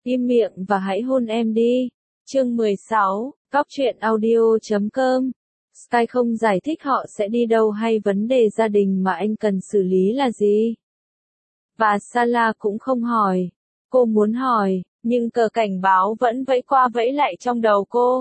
Im miệng và hãy hôn em đi. Chương 16, Góc truyện audio.com. Sky không giải thích họ sẽ đi đâu hay vấn đề gia đình mà anh cần xử lý là gì. Và Salah cũng không hỏi. Cô muốn hỏi, nhưng cờ cảnh báo vẫn vẫy qua vẫy lại trong đầu cô.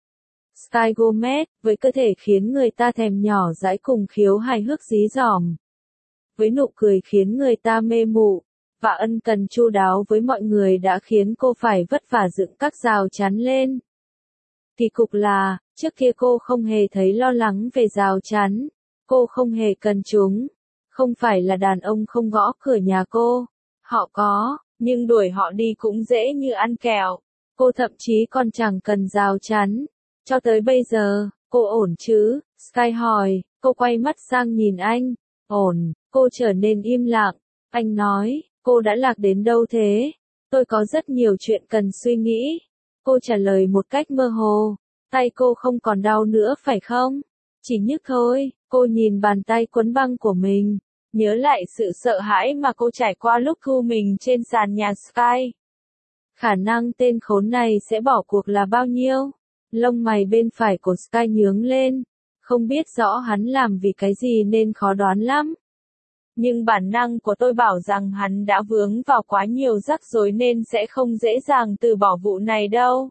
Sky Gomez, với cơ thể khiến người ta thèm nhỏ dãi cùng khiếu hài hước dí dỏm. Với nụ cười khiến người ta mê mụ, và ân cần chu đáo với mọi người đã khiến cô phải vất vả dựng các rào chắn lên. Kỳ cục là, trước kia cô không hề thấy lo lắng về rào chắn, cô không hề cần chúng. Không phải là đàn ông không gõ cửa nhà cô, họ có, nhưng đuổi họ đi cũng dễ như ăn kẹo. Cô thậm chí còn chẳng cần rào chắn. Cho tới bây giờ, cô ổn chứ? Sky hỏi, cô quay mắt sang nhìn anh. Ổn, cô trở nên im lặng. Anh nói, cô đã lạc đến đâu thế? Tôi có rất nhiều chuyện cần suy nghĩ. Cô trả lời một cách mơ hồ. Tay cô không còn đau nữa phải không? Chỉ nhức thôi. Cô nhìn bàn tay quấn băng của mình. Nhớ lại sự sợ hãi mà cô trải qua lúc thu mình trên sàn nhà Sky. Khả năng tên khốn này sẽ bỏ cuộc là bao nhiêu? Lông mày bên phải của Sky nhướng lên. Không biết rõ hắn làm vì cái gì nên khó đoán lắm. Nhưng bản năng của tôi bảo rằng hắn đã vướng vào quá nhiều rắc rối nên sẽ không dễ dàng từ bỏ vụ này đâu.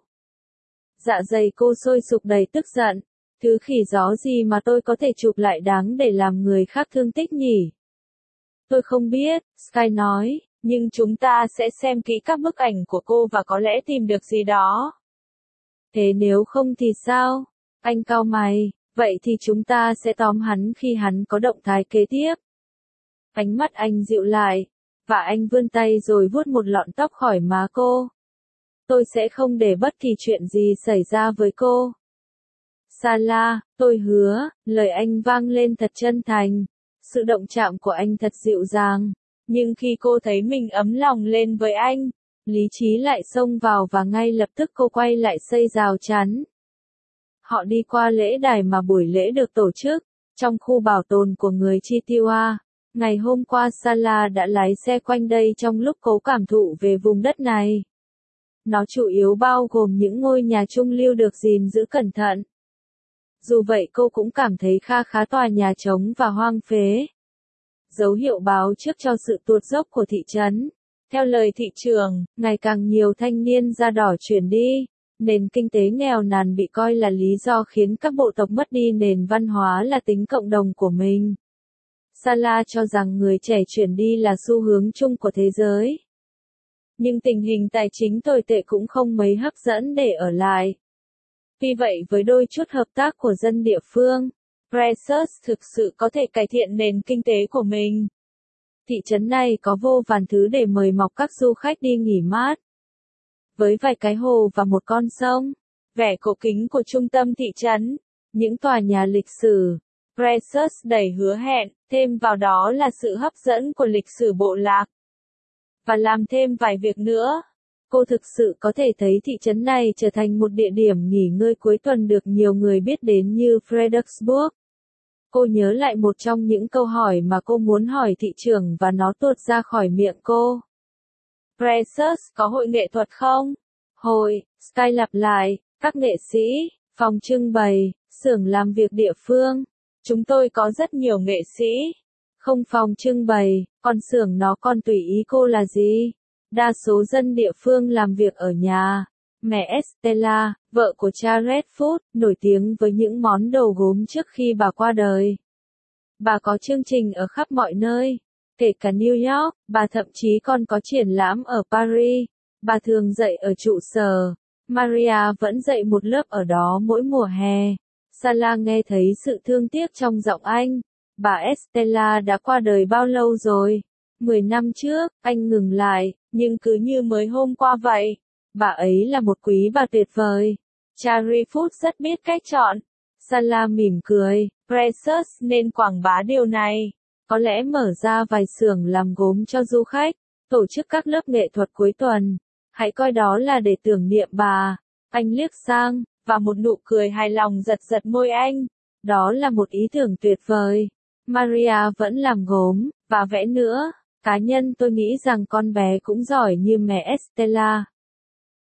Dạ dày cô sôi sục đầy tức giận. Thứ khỉ gió gì mà tôi có thể chụp lại đáng để làm người khác thương tích nhỉ? Tôi không biết, Sky nói, nhưng chúng ta sẽ xem kỹ các bức ảnh của cô và có lẽ tìm được gì đó. Thế nếu không thì sao? Anh cau mày, vậy thì chúng ta sẽ tóm hắn khi hắn có động thái kế tiếp. Ánh mắt anh dịu lại, và anh vươn tay rồi vuốt một lọn tóc khỏi má cô. Tôi sẽ không để bất kỳ chuyện gì xảy ra với cô. Salah, tôi hứa, lời anh vang lên thật chân thành. Sự động chạm của anh thật dịu dàng. Nhưng khi cô thấy mình ấm lòng lên với anh, lý trí lại xông vào và ngay lập tức cô quay lại xây rào chắn. Họ đi qua lễ đài mà buổi lễ được tổ chức, trong khu bảo tồn của người Chitiwa. Ngày hôm qua Salah đã lái xe quanh đây trong lúc cố cảm thụ về vùng đất này. Nó chủ yếu bao gồm những ngôi nhà trung lưu được gìn giữ cẩn thận. Dù vậy cô cũng cảm thấy kha khá tòa nhà trống và hoang phế. Dấu hiệu báo trước cho sự tuột dốc của thị trấn. Theo lời thị trưởng, ngày càng nhiều thanh niên da đỏ chuyển đi. Nền kinh tế nghèo nàn bị coi là lý do khiến các bộ tộc mất đi nền văn hóa là tính cộng đồng của mình. Salah cho rằng người trẻ chuyển đi là xu hướng chung của thế giới. Nhưng tình hình tài chính tồi tệ cũng không mấy hấp dẫn để ở lại. Vì vậy với đôi chút hợp tác của dân địa phương, Precious thực sự có thể cải thiện nền kinh tế của mình. Thị trấn này có vô vàn thứ để mời mọc các du khách đi nghỉ mát. Với vài cái hồ và một con sông, vẻ cổ kính của trung tâm thị trấn, những tòa nhà lịch sử, Precious đầy hứa hẹn, thêm vào đó là sự hấp dẫn của lịch sử bộ lạc. Và làm thêm vài việc nữa. Cô thực sự có thể thấy thị trấn này trở thành một địa điểm nghỉ ngơi cuối tuần được nhiều người biết đến như Fredericksburg. Cô nhớ lại một trong những câu hỏi mà cô muốn hỏi thị trưởng và nó tuột ra khỏi miệng cô. Precious có hội nghệ thuật không? Hội, Sky lặp lại, các nghệ sĩ, phòng trưng bày, xưởng làm việc địa phương. Chúng tôi có rất nhiều nghệ sĩ. Không phòng trưng bày, còn xưởng nó còn tùy ý cô là gì? Đa số dân địa phương làm việc ở nhà. Mẹ Estella, vợ của cha Redfoot, nổi tiếng với những món đồ gốm trước khi bà qua đời. Bà có chương trình ở khắp mọi nơi, kể cả New York, bà thậm chí còn có triển lãm ở Paris. Bà thường dạy ở trụ sở. Maria vẫn dạy một lớp ở đó mỗi mùa hè. Salah nghe thấy sự thương tiếc trong giọng anh. Bà Estella đã qua đời bao lâu rồi? 10 năm trước, anh ngừng lại, nhưng cứ như mới hôm qua vậy. Bà ấy là một quý bà tuyệt vời. Cha Redfoot rất biết cách chọn. Salah mỉm cười, Precious nên quảng bá điều này. Có lẽ mở ra vài xưởng làm gốm cho du khách, tổ chức các lớp nghệ thuật cuối tuần. Hãy coi đó là để tưởng niệm bà. Anh liếc sang, và một nụ cười hài lòng giật giật môi anh. Đó là một ý tưởng tuyệt vời. Maria vẫn làm gốm, và vẽ nữa. Cá nhân tôi nghĩ rằng con bé cũng giỏi như mẹ Estella.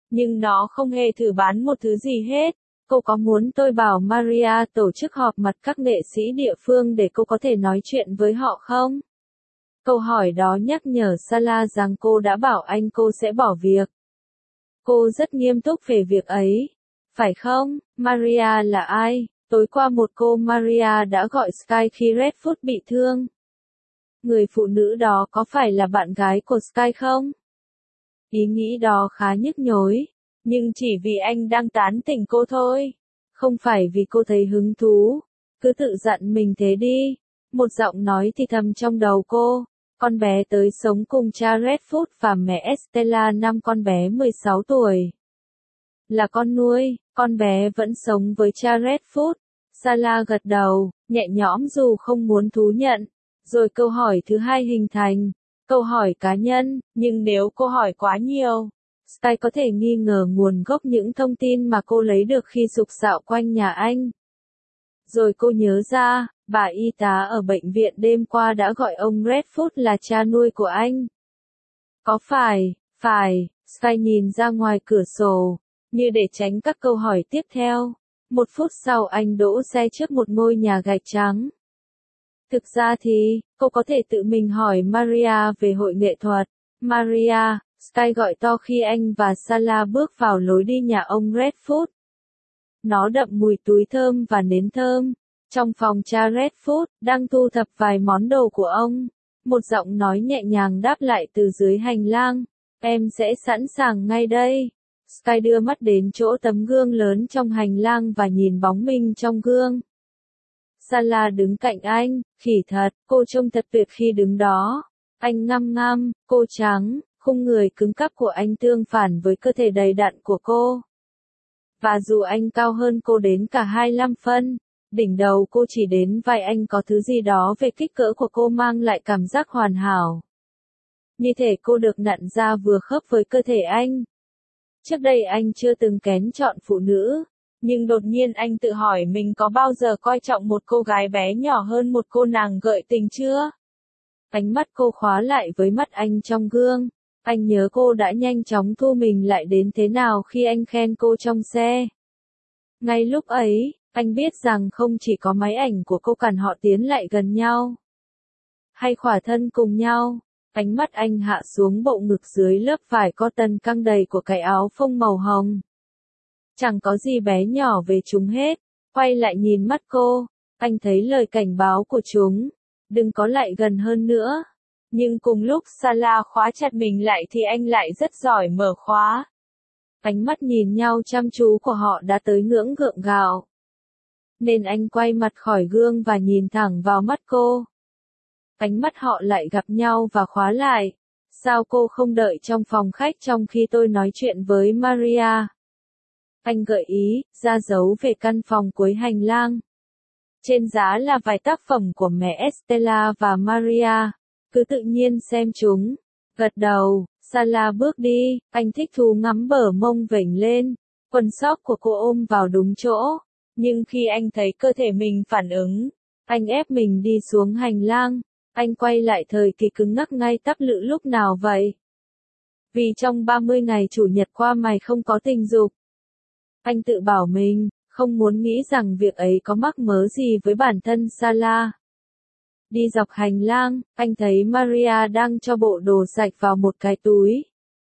nhưng nó không hề thử bán một thứ gì hết. Cô có muốn tôi bảo Maria tổ chức họp mặt các nghệ sĩ địa phương để cô có thể nói chuyện với họ không? Câu hỏi đó nhắc nhở Salah rằng cô đã bảo anh cô sẽ bỏ việc. Cô rất nghiêm túc về việc ấy. Phải không? Maria là ai? Tối qua một cô Maria đã gọi Sky khi Redfoot bị thương. Người phụ nữ đó có phải là bạn gái của Sky không? Ý nghĩ đó khá nhức nhối. Nhưng chỉ vì anh đang tán tỉnh cô thôi. Không phải vì cô thấy hứng thú. Cứ tự dặn mình thế đi. Một giọng nói thì thầm trong đầu cô. Con bé tới sống cùng cha Redfoot và mẹ Estella năm con bé 16 tuổi. Là con nuôi, con bé vẫn sống với cha Redfoot. Salah gật đầu, nhẹ nhõm dù không muốn thú nhận. Rồi câu hỏi thứ hai hình thành. Câu hỏi cá nhân, nhưng nếu cô hỏi quá nhiều, Sky có thể nghi ngờ nguồn gốc những thông tin mà cô lấy được khi sục sạo quanh nhà anh. Rồi cô nhớ ra, bà y tá ở bệnh viện đêm qua đã gọi ông Redfoot là cha nuôi của anh. Có phải, Sky nhìn ra ngoài cửa sổ, như để tránh các câu hỏi tiếp theo. 1 phút sau anh đỗ xe trước một ngôi nhà gạch trắng. Thực ra thì, cô có thể tự mình hỏi Maria về hội nghệ thuật. Maria, Sky gọi to khi anh và Salah bước vào lối đi nhà ông Redfoot. Nó đậm mùi túi thơm và nến thơm. Trong phòng cha Redfoot, đang thu thập vài món đồ của ông. Một giọng nói nhẹ nhàng đáp lại từ dưới hành lang. Em sẽ sẵn sàng ngay đây. Sky đưa mắt đến chỗ tấm gương lớn trong hành lang và nhìn bóng mình trong gương. Salah đứng cạnh anh, khỉ thật, cô trông thật tuyệt khi đứng đó. Anh ngăm ngăm, cô trắng, khung người cứng cáp của anh tương phản với cơ thể đầy đặn của cô. Và dù anh cao hơn cô đến cả 25 phân, đỉnh đầu cô chỉ đến vai anh có thứ gì đó về kích cỡ của cô mang lại cảm giác hoàn hảo. Như thể cô được nặn ra vừa khớp với cơ thể anh. Trước đây anh chưa từng kén chọn phụ nữ, nhưng đột nhiên anh tự hỏi mình có bao giờ coi trọng một cô gái bé nhỏ hơn một cô nàng gợi tình chưa? Ánh mắt cô khóa lại với mắt anh trong gương. Anh nhớ cô đã nhanh chóng thu mình lại đến thế nào khi anh khen cô trong xe. Ngay lúc ấy, anh biết rằng không chỉ có máy ảnh của cô cản họ tiến lại gần nhau, hay khỏa thân cùng nhau. Ánh mắt anh hạ xuống bộ ngực dưới lớp vải cotton căng đầy của cái áo phông màu hồng. Chẳng có gì bé nhỏ về chúng hết. Quay lại nhìn mắt cô, anh thấy lời cảnh báo của chúng. Đừng có lại gần hơn nữa. Nhưng cùng lúc Salah khóa chặt mình lại thì anh lại rất giỏi mở khóa. Ánh mắt nhìn nhau chăm chú của họ đã tới ngưỡng gượng gạo. Nên anh quay mặt khỏi gương và nhìn thẳng vào mắt cô. Ánh mắt họ lại gặp nhau và khóa lại. Sao cô không đợi trong phòng khách trong khi tôi nói chuyện với Maria? Anh gợi ý, ra dấu về căn phòng cuối hành lang. Trên giá là vài tác phẩm của mẹ Estella và Maria. Cứ tự nhiên xem chúng. Gật đầu, Salah bước đi, anh thích thú ngắm bờ mông vểnh lên. Quần sóc của cô ôm vào đúng chỗ. Nhưng khi anh thấy cơ thể mình phản ứng, anh ép mình đi xuống hành lang. Anh quay lại thời kỳ cứng ngắc ngay tắp lự lúc nào vậy? Vì trong 30 ngày chủ nhật qua mày không có tình dục. Anh tự bảo mình, không muốn nghĩ rằng việc ấy có mắc mớ gì với bản thân Salah. Đi dọc hành lang, anh thấy Maria đang cho bộ đồ sạch vào một cái túi.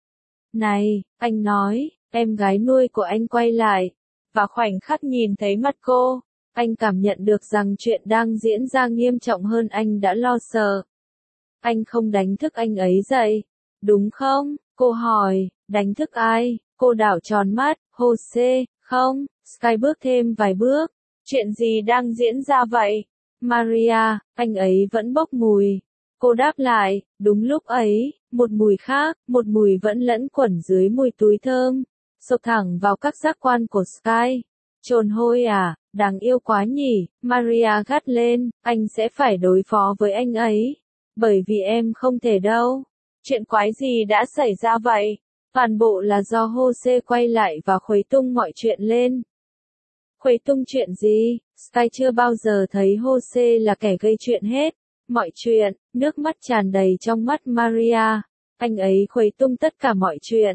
Này, anh nói, em gái nuôi của anh quay lại, và khoảnh khắc nhìn thấy mắt cô, anh cảm nhận được rằng chuyện đang diễn ra nghiêm trọng hơn anh đã lo sợ. Anh không đánh thức anh ấy dậy, đúng không? Cô hỏi, đánh thức ai? Cô đảo tròn mắt, Jose, không, Sky bước thêm vài bước. Chuyện gì đang diễn ra vậy? Maria, anh ấy vẫn bốc mùi. Cô đáp lại, đúng lúc ấy, một mùi khác, một mùi vẫn lẫn quẩn dưới mùi túi thơm, xộc thẳng vào các giác quan của Sky. Trồn hôi à, đáng yêu quá nhỉ, Maria gắt lên, anh sẽ phải đối phó với anh ấy. Bởi vì em không thể đâu. Chuyện quái gì đã xảy ra vậy? Toàn bộ là do Jose quay lại và khuấy tung mọi chuyện lên. Khuấy tung chuyện gì? Sky chưa bao giờ thấy Jose là kẻ gây chuyện hết. Mọi chuyện, nước mắt tràn đầy trong mắt Maria. Anh ấy khuấy tung tất cả mọi chuyện.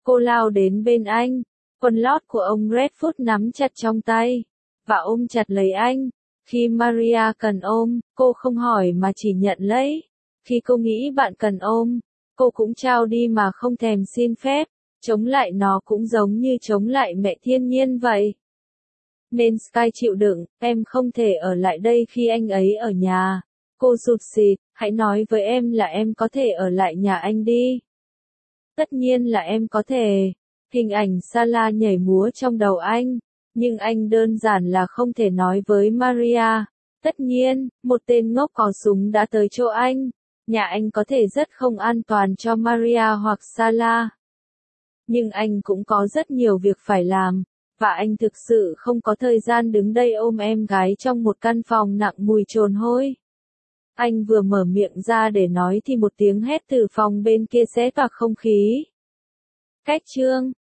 Cô lao đến bên anh, quần lót của ông Redfoot nắm chặt trong tay, và ôm chặt lấy anh. Khi Maria cần ôm, cô không hỏi mà chỉ nhận lấy. Khi cô nghĩ bạn cần ôm, cô cũng trao đi mà không thèm xin phép. Chống lại nó cũng giống như chống lại mẹ thiên nhiên vậy. Nên Sky chịu đựng, em không thể ở lại đây khi anh ấy ở nhà. Cô sụt sịt, hãy nói với em là em có thể ở lại nhà anh đi. Tất nhiên là em có thể. Hình ảnh Sala nhảy múa trong đầu anh, nhưng anh đơn giản là không thể nói với Maria. Tất nhiên, một tên ngốc có súng đã tới chỗ anh. Nhà anh có thể rất không an toàn cho Maria hoặc Sala. Nhưng anh cũng có rất nhiều việc phải làm, và anh thực sự không có thời gian đứng đây ôm em gái trong một căn phòng nặng mùi trồn hôi. Anh vừa mở miệng ra để nói thì một tiếng hét từ phòng bên kia xé toạc không khí. Cách chương